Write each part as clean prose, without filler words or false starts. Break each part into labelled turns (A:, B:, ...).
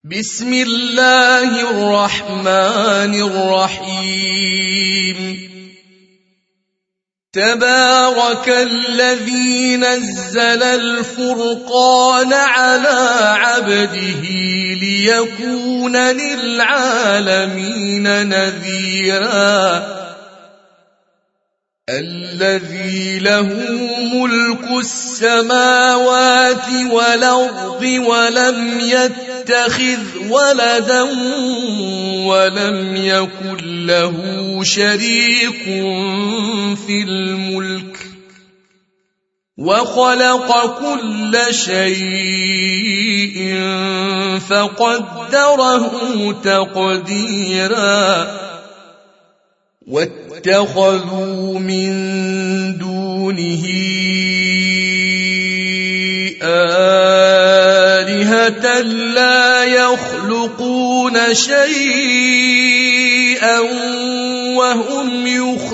A: بسم الله الرحمن الرحيم تبارك الذي نزل الفرقان على عبده ليكون للعالمين نذيرا الذي له ملك السماوات والأرض ولم يتخذ ولدا ولم يكن له شريك في الملك وخلق كل شيء فقدره تقديرا واتخذوا من دونه آلهة لا يخلقون شيئا وهم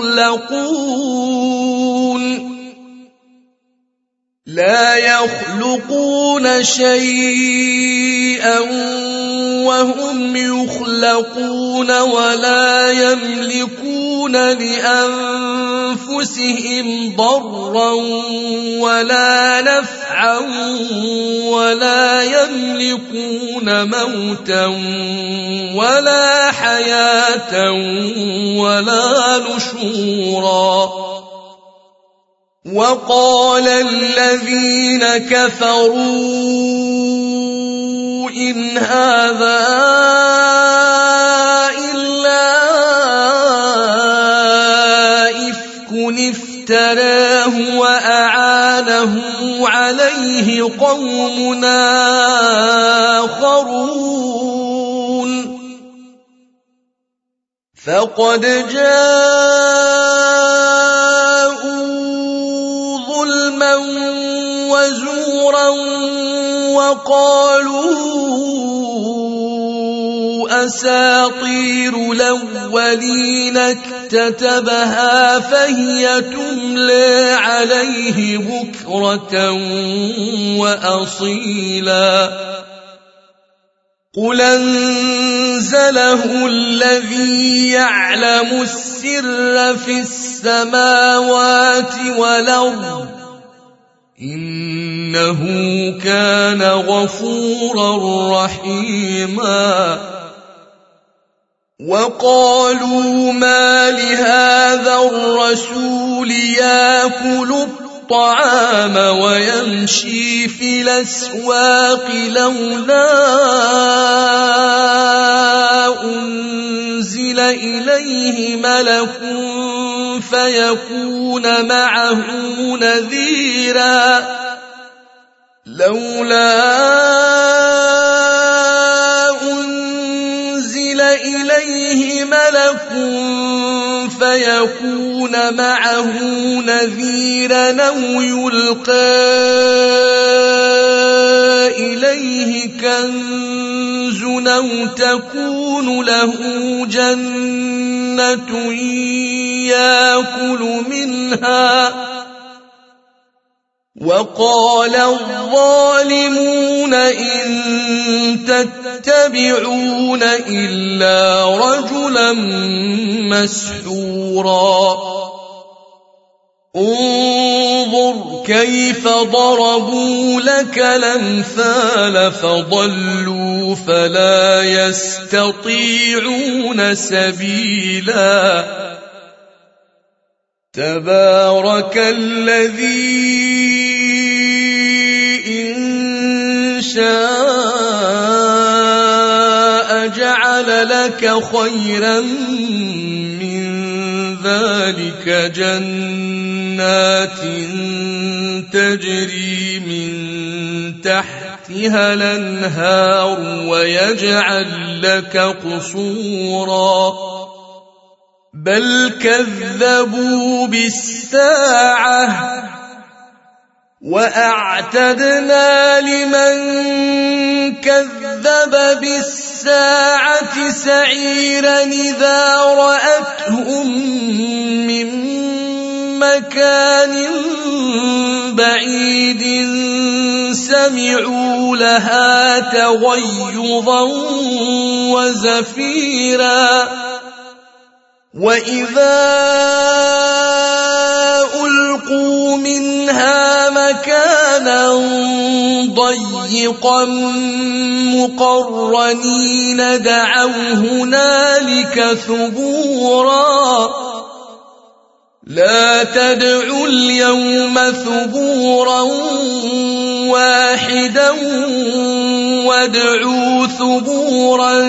A: يخلقون لا يخلقون شيئا وهم يخلقون ولا يملكون لأنفسهم ضرا ولا نفعا ولا يملكون موتا ولا حياة ولا نشورا وقال الذين كفروا إن هذا إلا إفك افتراه وأعانه عليه قوم آخرون فقد ظلما وزورا وقالوا أساطير الأولين اكتتبها فهي تملى عليه بكرة وأصيلا قل أنزله الذي يعلم السر في السماوات والأرض إنه كان غفورا رحيما وقالوا ما لهذا الرسول يأكل الطعام ويمشي في الأسواق لولا أنزل إليه ملك فيكون معه نذيرا لولا أنزل إليه ملك فيكون معه نذيرا أو يلقى إليه كنز أو تكون له جنة يأكل منها وقال الظالمون إن تتبعون إلا رجلا مسحورا انظر كيف ضربوا لك الأمثال فضلوا فلا يستطيعون سبيلا تبارك الذي إن شاء جعل لك خيرا من ذلك جنات تجري من تحتها الأنهار ويجعل لك قصورا بل كذبوا بالساعة وأعتدنا لمن كذب بالساعة سعيرا إذا رأتهم من مكان بعيد سمعوا لها تغيظا وزفيرا وإذا ألقوا منها مكانا ضيقا مقرنين دعوا هنالك ثبورا لا تدعوا اليوم ثبورا واحدا وادعوا ثبورا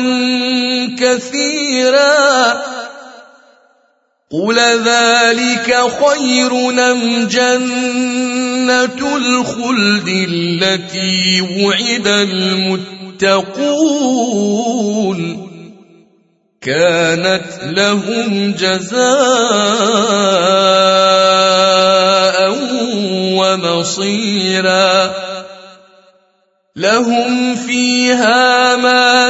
A: كثيرا قل ذلك خير أم جنة الخلد التي وعد المتقون كانت لهم جزاء ومصيرا لهم فيها ما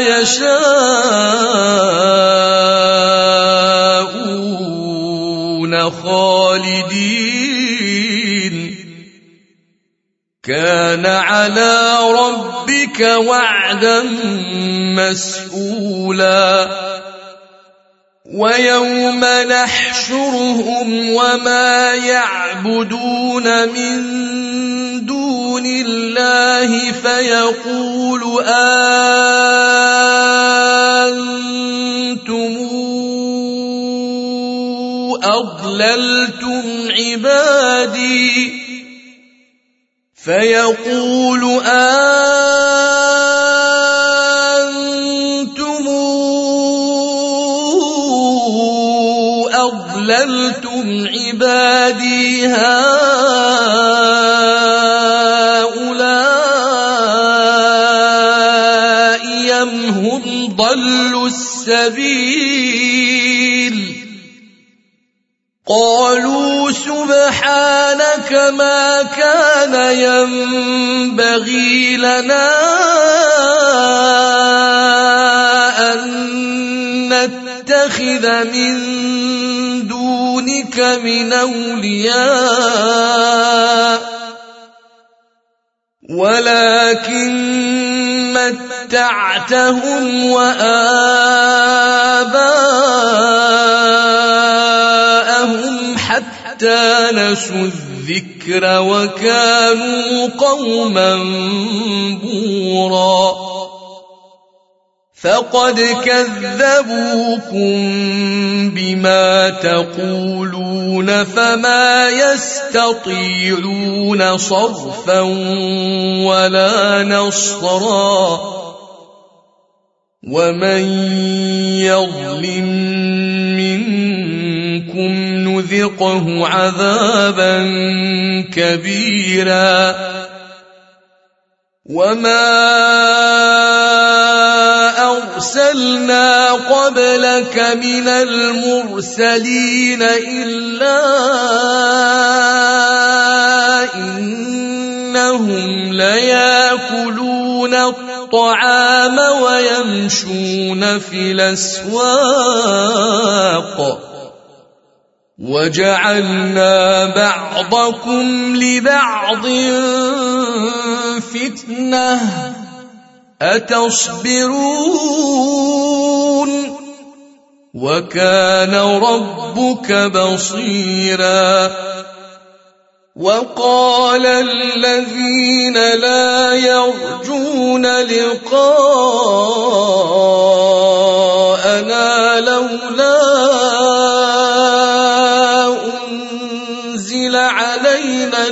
A: يشاءون خالدين كان على ربك وعدا مسئولا ويوم نحشرهم وما يعبدون من دون الله فيقول أنتم أضللتم عبادي فيقول أضللتم عبادي هؤلاء أم هم ضلوا السبيل قالوا سبحانك ما كان ينبغي لنا أن نتخذ من دونك من أولياء ولكن متعتهم وآباءهم حتى نسوا الذكر وكانوا قوما بورا فقد كذبوكم بما تقولون فما يستطيعون صرفا ولا نصرا ومن يظلم منكم نذقه عذابا كبيرا وما أرسلنا قبلك من المرسلين إلا إنهم ليأكلون الطعام ويمشون في الأسواق وجعلنا بعضكم لبعض فتنة أتصبرون وكان ربك بصيرا وقال الذين لا يرجون لقاءنا لولا أنزل علينا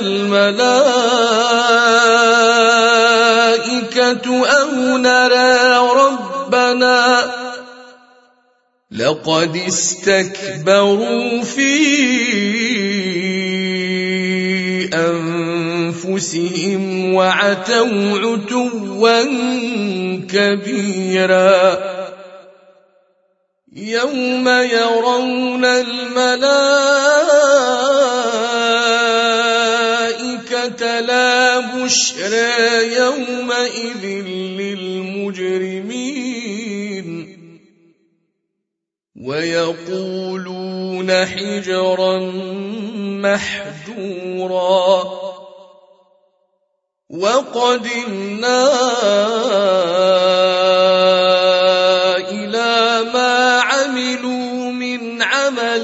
A: الملائكة أو نرى ربنا لقد استكبروا في أنفسهم وعتوا عتوا كبيرا يوم يرون الملائكة لا بشرى يومئذ للمجرمين ويقولون حجرا محجورا وقدمنا إلى ما عملوا من عمل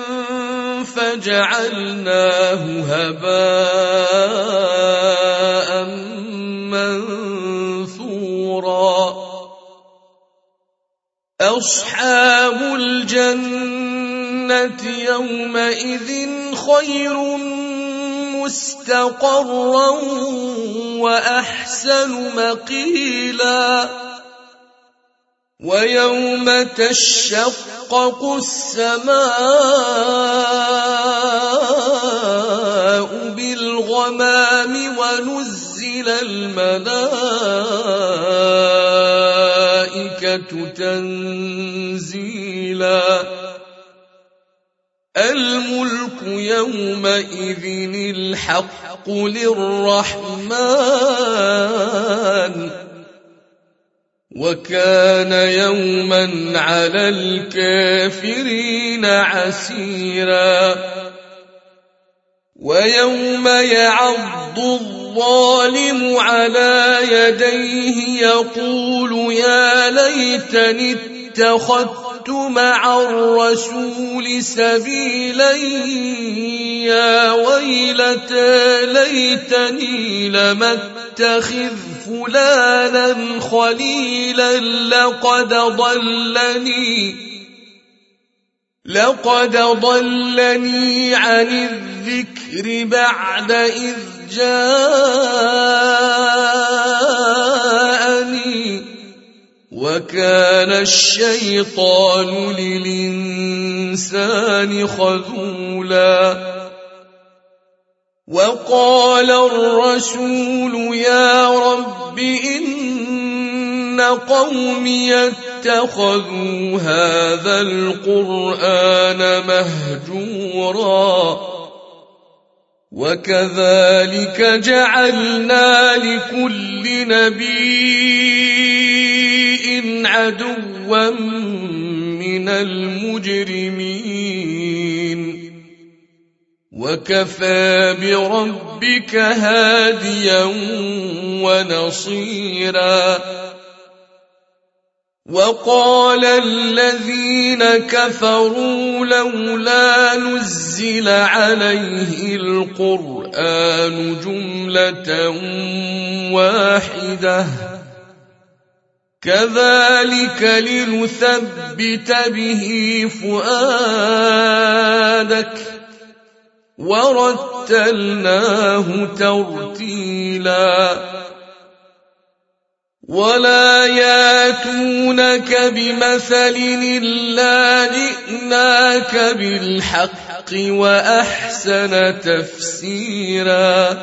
A: فجعلناه هباء منثورا أصحاب الجنة يومئذ خير مستقرا وأحسن مقيلا ويوم تشقق السماء بالغمام ونزل الملائكة تنزيلا الملك يومئذ الحق للرحمن وكان يوما على الكافرين عسيرا ويوم يعض الظالم على يديه يقول يا ليتني اتخذت مع الرسول سبيلا يا ويلتى ليتني لم اتخذ فلانا خليلا لقد ضلني عن الذكر بعد إذ جاءني وكان الشيطان للإنسان خذولا وقال الرسول يا رب إن قومي اتخذوا هذا القرآن مهجورا وكذلك جعلنا لكل نبي عدوا من المجرمين وكفى بربك هاديا ونصيرا وقال الذين كفروا لولا نزل عليه القرآن جملة واحدة كذلك لنثبت به فؤادك ورتلناه ترتيلا ولا ياتونك بمثل إلا جئناك بالحق وأحسن تفسيرا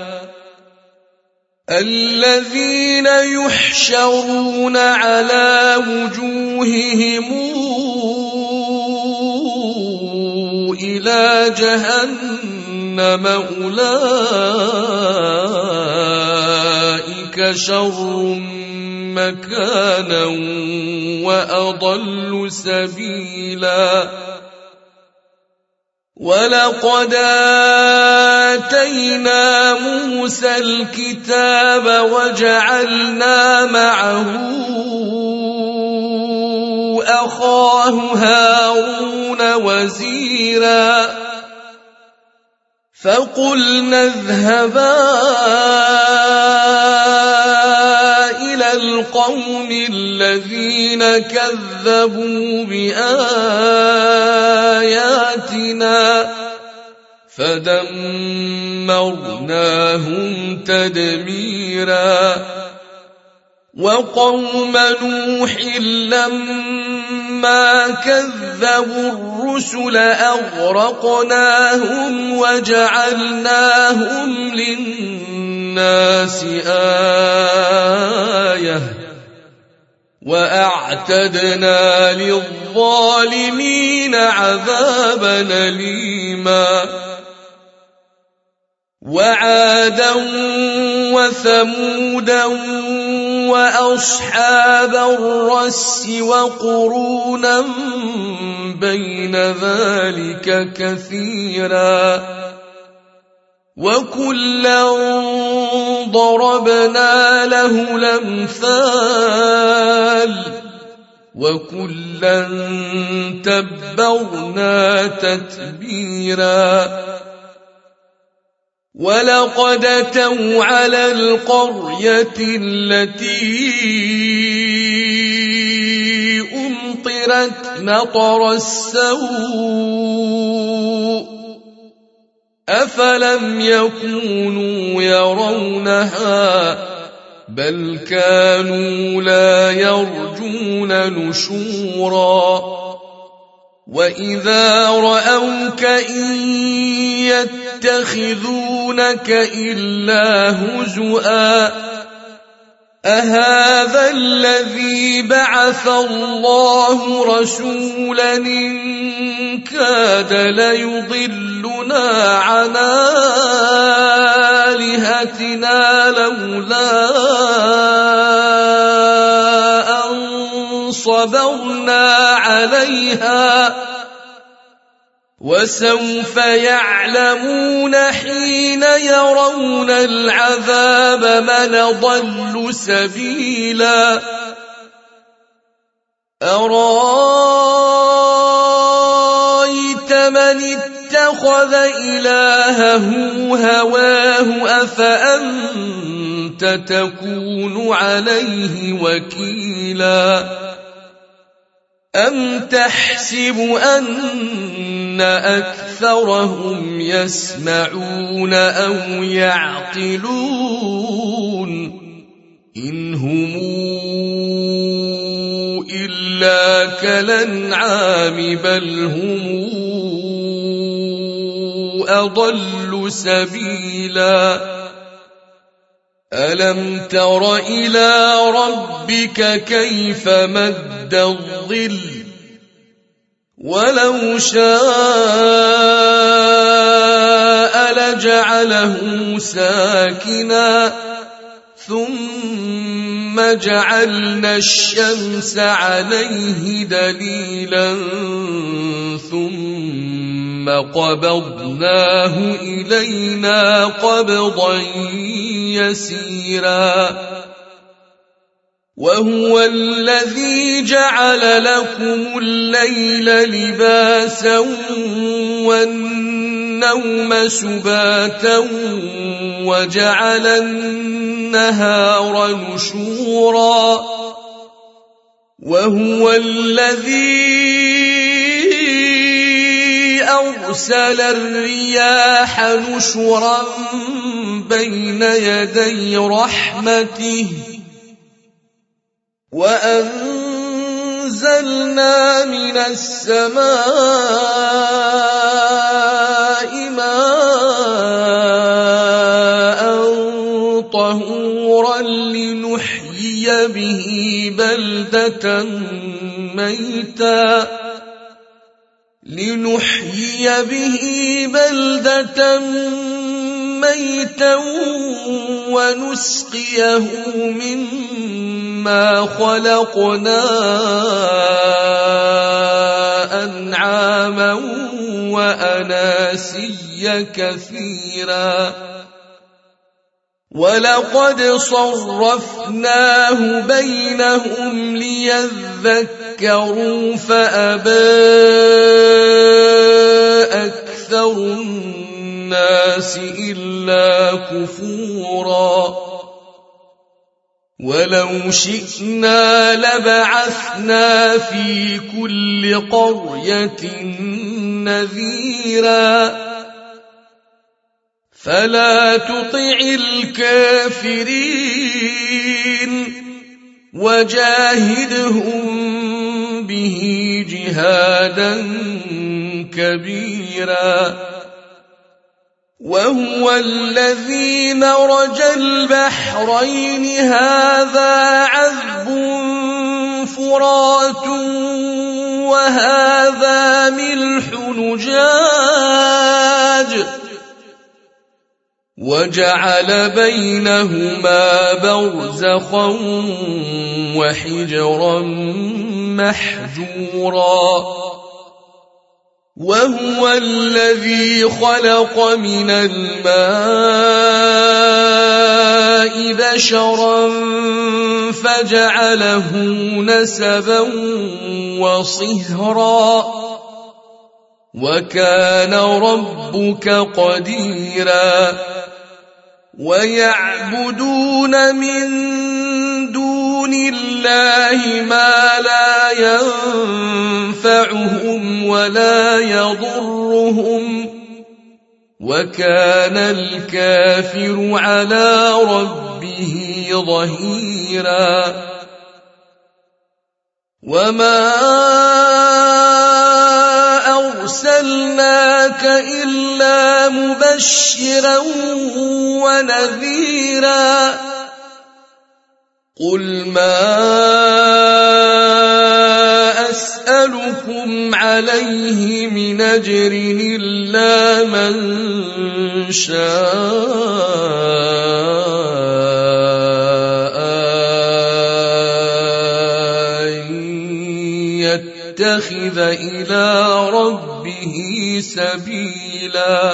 A: الذين يحشرون على وجوههم إلى جهنم أولئك شر مكانا وأضل سبيلا ولقد آتينا موسى الكتاب وجعلنا معه أخاه هارون وزيرا فقلنا اذهبا إلى القوم الذين كذبوا بآياتنا فدمرناهم تدميرا وقوم نوح لما كذبوا الرسل أغرقناهم وجعلناهم للناس آية وأعتدنا للظالمين عذابا أليما وعادا وثمودا وأصحاب الرس وقرونا بين ذلك كثيرا وكلا ضربنا له الأمثال وكلا تبرنا تتبيرا ولقد أتوا على القرية التي أمطرت مطر السوء أفلم يكونوا يرونها بل كانوا لا يرجون نشورا وإذا رأوك إن يتخذونك إلا هزؤا أهذا الذي بعث الله رسولا إن كاد ليضلنا عن آلهتنا لولا أن صبرنا عليها وسوف يعلمون حين يرون العذاب من ضل سبيلا أرأيت من اتخذ إلهه هواه أفأنت تكون عليه وكيلا أم تحسب أن أكثرهم يسمعون أو يعقلون إن هم إلا كالأنعام بل هم أضل سبيلا ألم تر إلى ربك كيف مد الظل ولو شاء لجعله ساكنا ثم جعلنا الشمس عليه دليلا ثم قبضناه إلينا قبضا يسيرا وهو الذي جعل لكم الليل لباسا والنوم سباتا وجعل النهار نشورا وهو الذي أرسل الرياح نشرا بين يدي رحمته وأنزلنا من السماء ماء طهورا لنحيي به بلدة ميتا ونسقيه مما خلقنا أنعاما وأناسيا كثيرا ولقد صرفناه بينهم ليذكروا فأبى أكثر الناس إلا كفورا ولو شئنا لبعثنا في كل قرية نذيرا فلا تطع الكافرين وجاهدهم به جهادا كبيرا وهو الذي مرج البحرين هذا عذب فرات وهذا ملح نجاج وجعل بينهما برزخا وحجرا محجورا وهو الذي خلق من الماء بشرا فجعله نسبا وصهرا وكان ربك قديرا ويعبدون من دون الله ما لا ينفعهم ولا يضرهم وكان الكافر على ربه ظهيرا وما أرسلناك إلا مبشرا ونذيرا قل ما أسألكم عليه من أجر إلا من شاء يتخذ إلى ربه سبيلا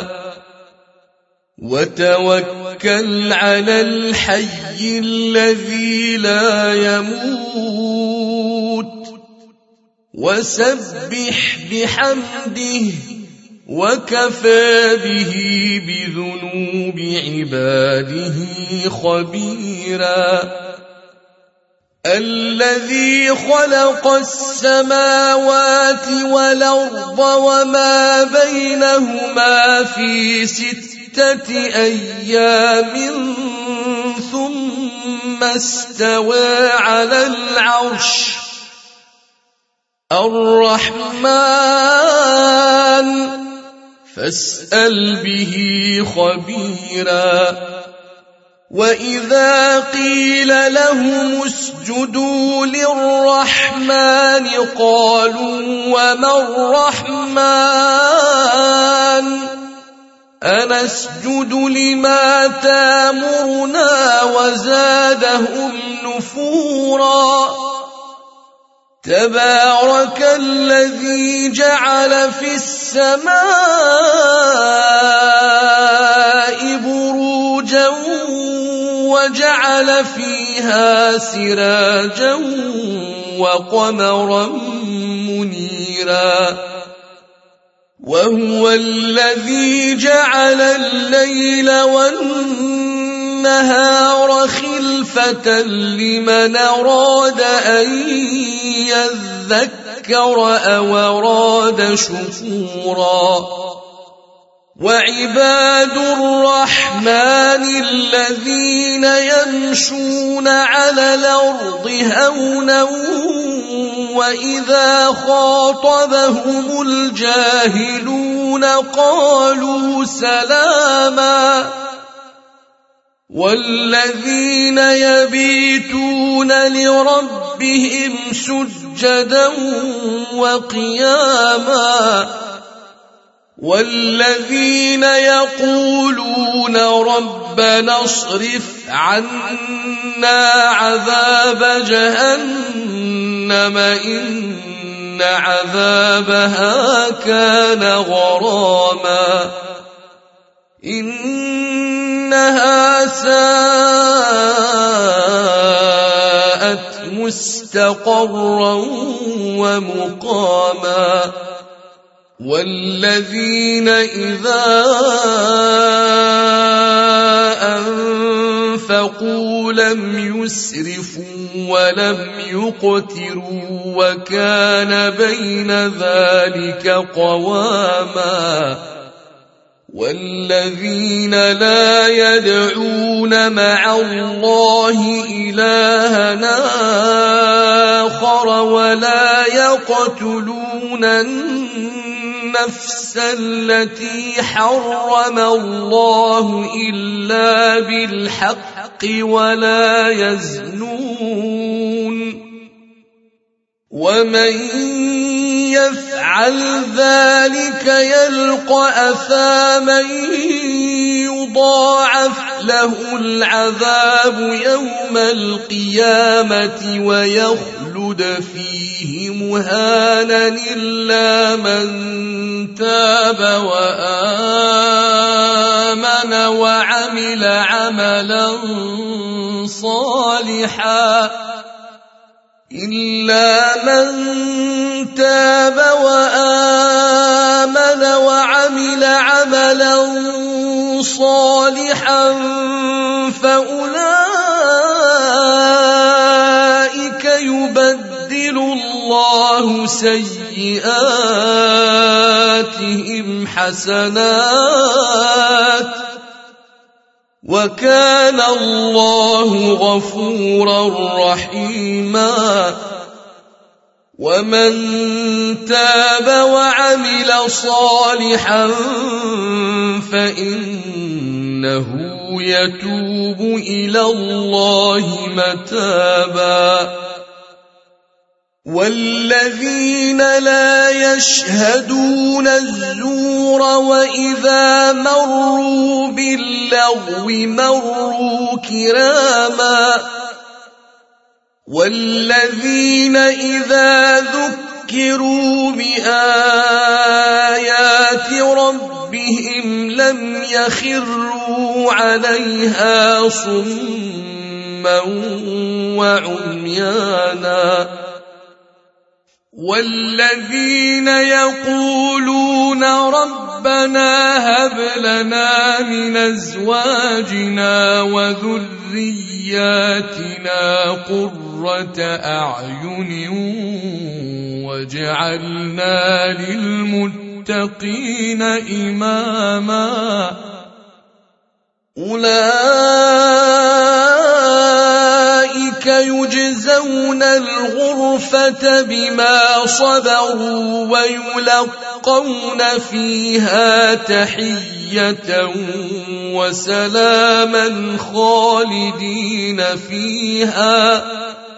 A: وتوكل على الحي الذي لا يموت وسبح بحمده وكفى به بذنوب عباده خبيرا الذي خلق السماوات والأرض وما بينهما في 6 أيام ثم استوى على العرش الرحمن فاسأل به خبيرا وإذا قيل لهم اسجدوا للرحمن قالوا وما الرحمن أنسجد لما تامرنا وزادهم نفورا تبارك الذي جعل في السماء بروجا وجعل فيها سراجا وقمرا منيرا وهو الذي جعل الليل والنهار خلفة لمن أراد أن يذكر أو أراد شكورا وعباد الرحمن الذين يمشون على الأرض هونا وإذا خاطبهم الجاهلون قالوا سلاما والذين يبيتون لربهم سجدا وقياما والذين يقولون ربنا اصرف عنا عذاب جهنم إن عذابها كان غراما إنها ساءت مستقرا ومقاما والذين إذا أنفقوا لم يسرفوا ولم يقتروا وكان بين ذلك قواما والذين لا يدعون مع الله إلها آخر ولا يقتلون النفس التي حرم الله إلا بالحق ولا يزنون ومن يفعل ذلك يلقى أثاما يضاعف له العذاب يوم القيامة ويخلد فيه مهانا إلا من تاب وآمن وعمل عملا صالحا فأولئك يبدل الله سيئاتهم حسنات وكان الله غفورا رحيما ومن تاب وعمل صالحا فإنه يتوب إلى الله متابا والذين لا يشهدون الزور وإذا مروا باللغو مروا كراما والذين إذا ذكروا بآيات ربهم لم يخروا عليها صما وعميانا والذين يقولون ربنا هب لنا من أزواجنا وذرياتنا قرة أعين واجعلنا للمتقين إماما أولئك يجزون الغرفة بما صبروا ويلقون فيها تحية وسلاما خالدين فيها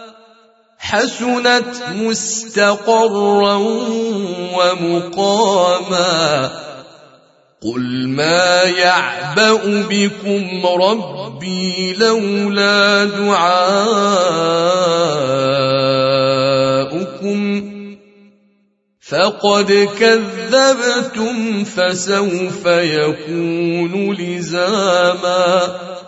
A: حسنت مستقرا ومقاما قل ما يعبأ بكم ربي لولا دعاؤكم فقد كذبتم فسوف يكون لزاما